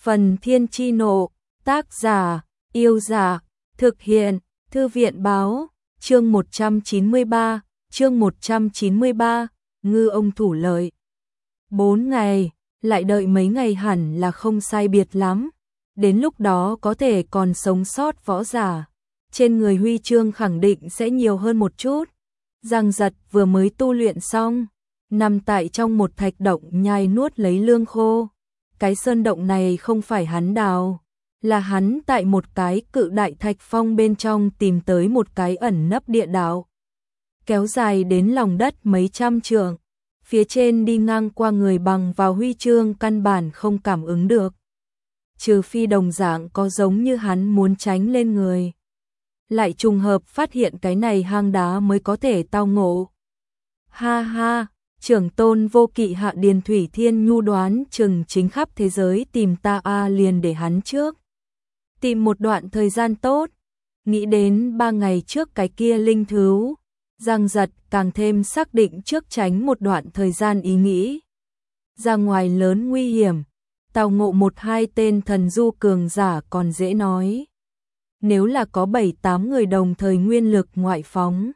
Phần Thiên Chi Nộ, tác giả, Yêu Giả, thực hiện, Thư viện Báo, chương 193, ngư ông thủ lợi. 4 ngày, lại đợi mấy ngày hẳn là không sai biệt lắm, đến lúc đó có thể còn sống sót võ giả. Trên người huy chương khẳng định sẽ nhiều hơn một chút. Giang Giật vừa mới tu luyện xong, nằm tại trong một thạch động nhai nuốt lấy lương khô. Cái sơn động này không phải hắn đào, là hắn tại một cái cự đại thạch phong bên trong tìm tới một cái ẩn nấp địa đạo, kéo dài đến lòng đất mấy trăm trượng. Phía trên đi ngang qua người bằng vào huy chương căn bản không cảm ứng được, trừ phi đồng dạng có giống như hắn muốn tránh lên người. Lại trùng hợp phát hiện cái này hang đá mới có thể tao ngộ. Ha ha, trưởng tôn vô kỵ Hạ Điền Thủy Thiên Nhu đoán chừng chính khắp thế giới tìm ta liền để hắn trước. Tìm một đoạn thời gian tốt, nghĩ đến 3 ngày trước cái kia linh thú, Giang Giật càng thêm xác định trước tránh một đoạn thời gian ý nghĩ. Ra ngoài lớn nguy hiểm, tao ngộ 1-2 tên thần du cường giả còn dễ nói. Nếu là có 7-8 người đồng thời nguyên lực ngoại phóng,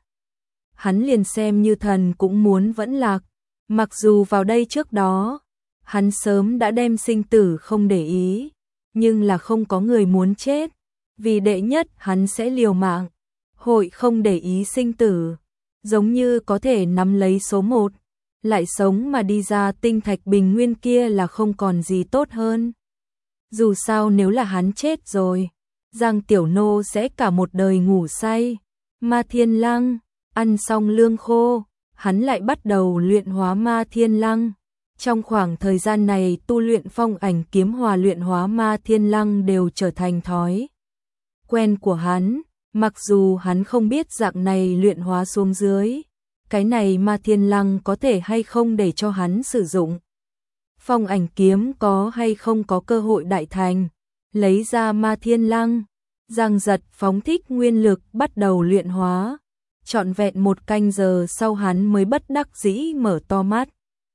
hắn liền xem như thần cũng muốn vẫn lạc. Mặc dù vào đây trước đó, hắn sớm đã đem sinh tử không để ý, nhưng là không có người muốn chết, vì đệ nhất hắn sẽ liều mạng, hội không để ý sinh tử, giống như có thể nắm lấy số 1, lại sống mà đi ra tinh thạch bình nguyên kia là không còn gì tốt hơn. Dù sao nếu là hắn chết rồi, Giang Tiểu Nô sẽ cả một đời ngủ say. Ma Thiên Lăng, ăn xong lương khô, hắn lại bắt đầu luyện hóa Ma Thiên Lăng. Trong khoảng thời gian này tu luyện phong ảnh kiếm hòa luyện hóa Ma Thiên Lăng đều trở thành thói quen của hắn, mặc dù hắn không biết dạng này luyện hóa xuống dưới, cái này Ma Thiên Lăng có thể hay không để cho hắn sử dụng. Phong ảnh kiếm có hay không có cơ hội đại thành, lấy ra Ma Thiên Lăng, Giang Giật phóng thích nguyên lực bắt đầu luyện hóa. Trọn vẹn 1 canh giờ sau hắn mới bất đắc dĩ mở to mắt.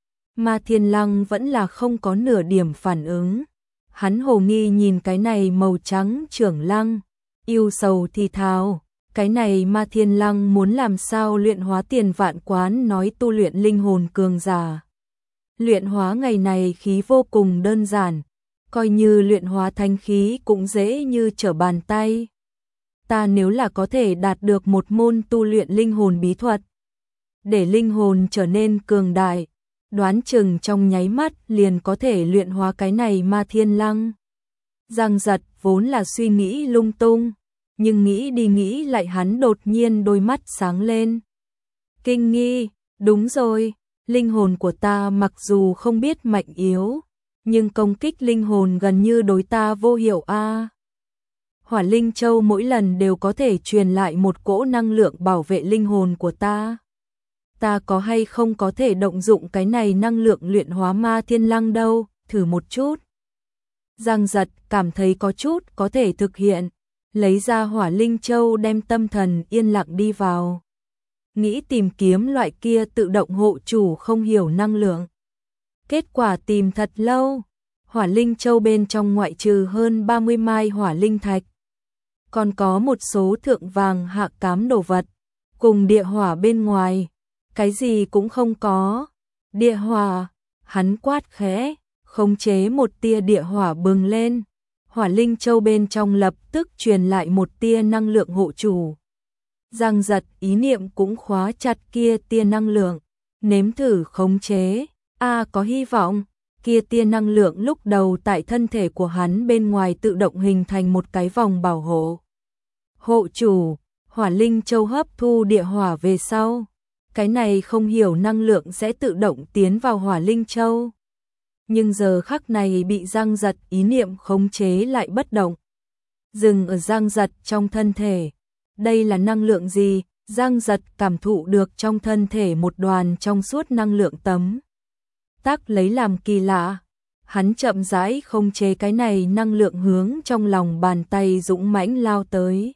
Ma Thiên Lăng vẫn là không có nửa điểm phản ứng. Hắn hồ nghi nhìn cái này màu trắng trưởng lăng, yêu sầu thì thào, cái này Ma Thiên Lăng muốn làm sao luyện hóa Tiền Vạn Quán nói tu luyện linh hồn cường giả. Luyện hóa ngày này khí vô cùng đơn giản, coi như luyện hóa thanh khí cũng dễ như trở bàn tay. Ta nếu là có thể đạt được một môn tu luyện linh hồn bí thuật, để linh hồn trở nên cường đại, đoán chừng trong nháy mắt liền có thể luyện hóa cái này Ma Thiên Lăng. Giang Giật vốn là suy nghĩ lung tung, nhưng nghĩ đi nghĩ lại hắn đột nhiên đôi mắt sáng lên. Kinh nghi, đúng rồi, linh hồn của ta mặc dù không biết mạnh yếu, nhưng công kích linh hồn gần như đối ta vô hiệu a. Hỏa Linh Châu mỗi lần đều có thể truyền lại một cỗ năng lượng bảo vệ linh hồn của ta. Ta có hay không có thể động dụng cái này năng lượng luyện hóa Ma Thiên Lăng đâu, thử một chút. Giang Giật cảm thấy có chút có thể thực hiện, lấy ra Hỏa Linh Châu đem tâm thần yên lặng đi vào. Nghĩ tìm kiếm loại kia tự động hộ chủ không hiểu năng lượng. Kết quả tìm thật lâu, Hỏa Linh Châu bên trong ngoại trừ hơn 30 mai hỏa linh thạch, còn có một số thượng vàng hạ cám đồ vật, cùng địa hỏa bên ngoài, cái gì cũng không có. Địa hỏa, hắn quát khẽ, khống chế một tia địa hỏa bừng lên, Hỏa Linh Châu bên trong lập tức truyền lại một tia năng lượng hộ chủ. Giang Giật ý niệm cũng khóa chặt kia tia năng lượng, nếm thử khống chế, có hy vọng. Kia tia năng lượng lúc đầu tại thân thể của hắn bên ngoài tự động hình thành một cái vòng bảo hộ. Hộ chủ, Hỏa Linh Châu hấp thu địa hỏa về sau, cái này không hiểu năng lượng sẽ tự động tiến vào Hỏa Linh Châu. Nhưng giờ khắc này bị Giang Giật ý niệm khống chế lại bất động. Dừng ở Giang Giật trong thân thể. Đây là năng lượng gì? Giang Giật cảm thụ được trong thân thể một đoàn trong suốt năng lượng tấm tác lấy làm kỳ lạ. Hắn chậm rãi khống chế cái này năng lượng hướng trong lòng bàn tay dũng mãnh lao tới.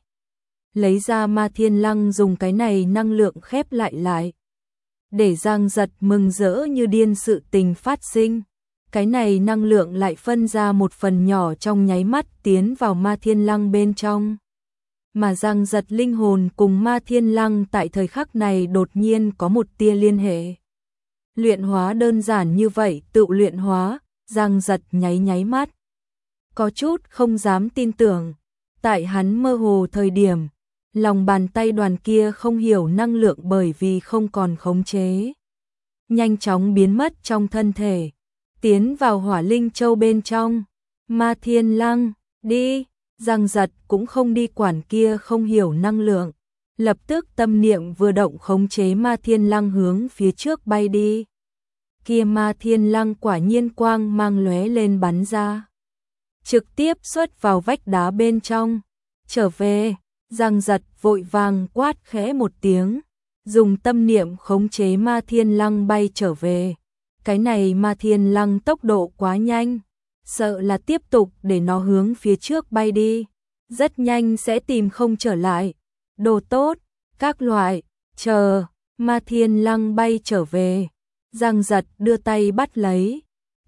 Lấy ra Ma Thiên Lăng dùng cái này năng lượng khép lại. Để Giang Giật mừng rỡ như điên sự tình phát sinh. cái này năng lượng lại phân ra một phần nhỏ trong nháy mắt tiến vào Ma Thiên Lăng bên trong. Mà Giang Giật linh hồn cùng Ma Thiên Lăng tại thời khắc này đột nhiên có một tia liên hệ. Luyện hóa đơn giản như vậy, tự luyện hóa, Giang Giật nháy mắt. Có chút không dám tin tưởng, tại hắn mơ hồ thời điểm, lòng bàn tay đoàn kia không hiểu năng lượng bởi vì không còn khống chế. Nhanh chóng biến mất trong thân thể, tiến vào Hỏa Linh Châu bên trong. Ma Thiên Lăng, đi, Giang Giật cũng không đi quản kia không hiểu năng lượng. Lập tức tâm niệm vừa động khống chế Ma Thiên Lăng hướng phía trước bay đi. Kia Ma Thiên Lăng quả nhiên quang mang lóe lên bắn ra. Trực tiếp xuất vào vách đá bên trong. Trở về, Giang Giật vội vàng quát khẽ một tiếng. Dùng tâm niệm khống chế Ma Thiên Lăng bay trở về. Cái này Ma Thiên Lăng tốc độ quá nhanh. Sợ là tiếp tục để nó hướng phía trước bay đi. Rất nhanh sẽ tìm không trở lại. Đồ tốt, các loại, chờ, Ma Thiên Lăng bay trở về. Giang Giật đưa tay bắt lấy.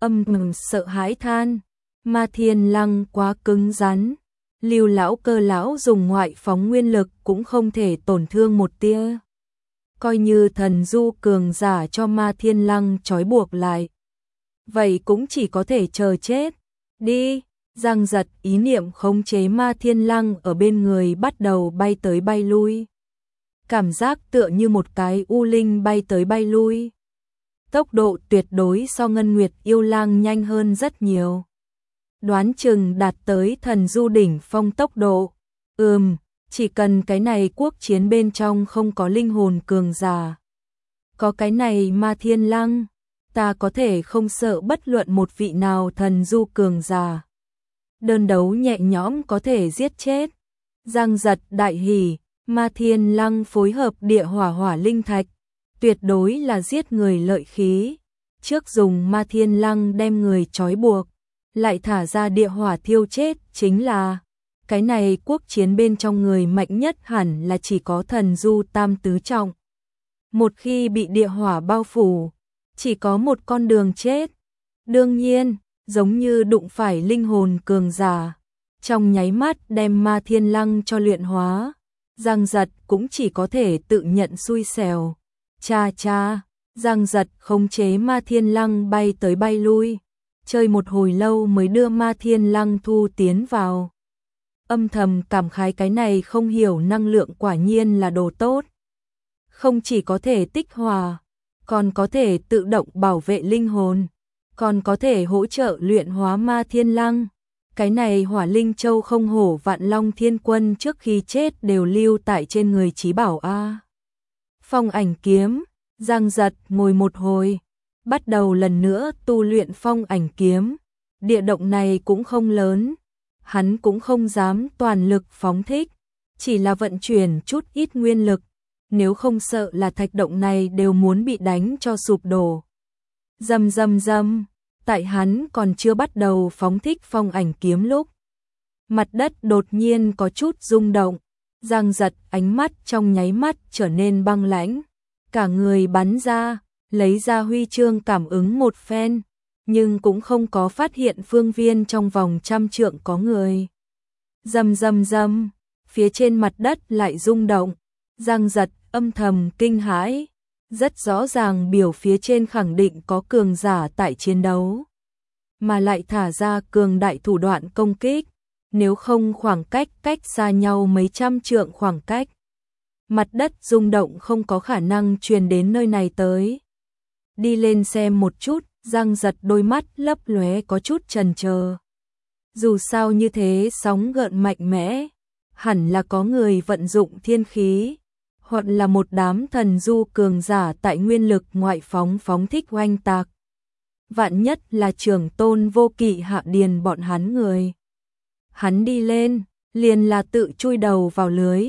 Sợ hãi than. Ma Thiên Lăng quá cứng rắn. Lưu lão Cơ lão dùng ngoại phóng nguyên lực cũng không thể tổn thương một tia. Coi như thần du cường giả cho Ma Thiên Lăng trói buộc lại. Vậy cũng chỉ có thể chờ chết. Đi, Giang Giật ý niệm khống chế Ma Thiên Lăng ở bên người bắt đầu bay tới bay lui. Cảm giác tựa như một cái u linh bay tới bay lui. Tốc độ tuyệt đối so Ngân Nguyệt Yêu Lang nhanh hơn rất nhiều. Đoán chừng đạt tới thần du đỉnh phong tốc độ. Chỉ cần cái này quốc chiến bên trong không có linh hồn cường giả. Có cái này Ma Thiên Lăng, ta có thể không sợ bất luận một vị nào thần du cường giả. Đơn đấu nhẹ nhõm có thể giết chết. Giang Giật đại hỉ, Ma Thiên Lăng phối hợp địa hỏa linh thạch, tuyệt đối là giết người lợi khí. Trước dùng Ma Thiên Lăng đem người trói buộc, lại thả ra địa hỏa thiêu chết, chính là cái này quốc chiến bên trong người mạnh nhất hẳn là chỉ có thần du tam tứ trọng. Một khi bị địa hỏa bao phủ, chỉ có một con đường chết. Đương nhiên, giống như đụng phải linh hồn cường giả, trong nháy mắt đem Ma Thiên Lăng cho luyện hóa, Giang Giật cũng chỉ có thể tự nhận xui xẻo. Cha, Giang Giật khống chế Ma Thiên Lăng bay tới bay lui, chơi một hồi lâu mới đưa Ma Thiên Lăng thu tiến vào. Âm thầm cảm khái cái này không hiểu năng lượng quả nhiên là đồ tốt. Không chỉ có thể tích hòa, còn có thể tự động bảo vệ linh hồn, còn có thể hỗ trợ luyện hóa Ma Thiên Lăng. Cái này Hỏa Linh Châu không hổ Vạn Long Thiên Quân trước khi chết đều lưu tại trên người chí bảo a. Phong Ảnh Kiếm, Giang Giật ngồi một hồi, bắt đầu lần nữa tu luyện Phong Ảnh Kiếm. Địa động này cũng không lớn, hắn cũng không dám toàn lực phóng thích, chỉ là vận chuyển chút ít nguyên lực, nếu không sợ là thạch động này đều muốn bị đánh cho sụp đổ. Rầm, tại hắn còn chưa bắt đầu phóng thích Phong Ảnh Kiếm lúc, mặt đất đột nhiên có chút rung động, Giang Giật ánh mắt trong nháy mắt trở nên băng lãnh, cả người bắn ra, lấy ra huy chương cảm ứng một phen, nhưng cũng không có phát hiện phương viên trong vòng 100 trượng có người. Rầm, phía trên mặt đất lại rung động, Giang Giật âm thầm kinh hãi, rất rõ ràng biểu phía trên khẳng định có cường giả tại chiến đấu, mà lại thả ra cường đại thủ đoạn công kích, nếu không khoảng cách xa nhau mấy trăm trượng khoảng cách. Mặt đất rung động không có khả năng truyền đến nơi này tới. Đi lên xem một chút, Giang Giật đôi mắt lấp lóe có chút chần chờ. Dù sao như thế sóng gợn mạnh mẽ, hẳn là có người vận dụng thiên khí, hoặc là một đám thần du cường giả tại nguyên lực ngoại phóng thích oanh tạc. Vạn nhất là Trưởng Tôn Vô Kỵ Hạ Điền bọn hắn người. Hắn đi lên, liền là tự chui đầu vào lưới.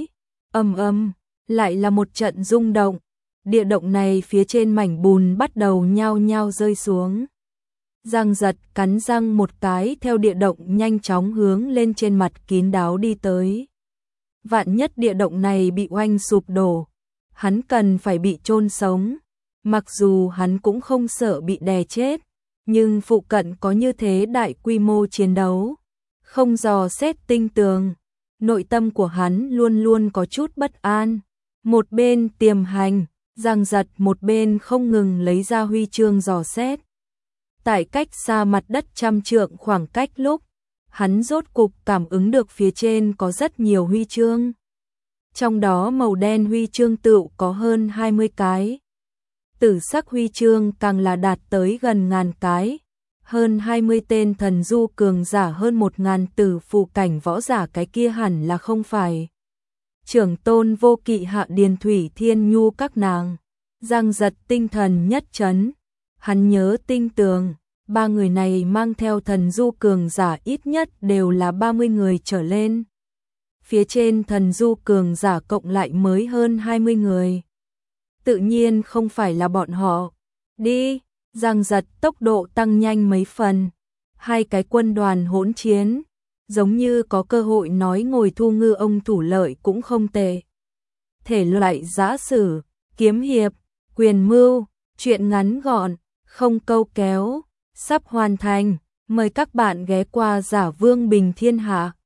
Lại là một trận rung động. Địa động này phía trên mảnh bùn bắt đầu nhao nhao rơi xuống. Giang Giật cắn răng một cái theo địa động nhanh chóng hướng lên trên mặt kín đáo đi tới. Vạn nhất địa động này bị oanh sụp đổ, hắn cần phải bị chôn sống. Mặc dù hắn cũng không sợ bị đè chết, Nhưng phụ cận có như thế đại quy mô chiến đấu, không dò xét tinh tường, nội tâm của hắn luôn luôn có chút bất an. Một bên tiềm hành, giằng giật, một bên không ngừng lấy ra huy chương dò xét. Tại cách xa mặt đất 100 trượng khoảng cách lúc, hắn rốt cục cảm ứng được phía trên có rất nhiều huy chương. Trong đó màu đen huy chương tựu có hơn 20 cái. Tử sắc huy chương càng là đạt tới gần ngàn cái. Hơn 20 tên thần du cường giả, hơn 1000 tử phù cảnh võ giả, cái kia hẳn là không phải Trưởng Tôn Vô Kỵ, Hạ Điền Thủy Thiên Nhu các nàng. Giang giật tinh thần nhất chấn, hắn nhớ tinh tường, ba người này mang theo thần du cường giả ít nhất đều là 30 người trở lên. Phía trên thần du cường giả cộng lại mới hơn 20 người. Tự nhiên không phải là bọn họ. Đi, Giang giật tốc độ tăng nhanh mấy phần. Hai cái quân đoàn hỗn chiến, giống như có cơ hội nói ngồi thu ngư ông thủ lợi cũng không tệ. Thể loại giã sử, kiếm hiệp, quyền mưu, truyện ngắn gọn, không câu kéo, sắp hoàn thành. Mời các bạn ghé qua Giả Vương Bình Thiên Hạ.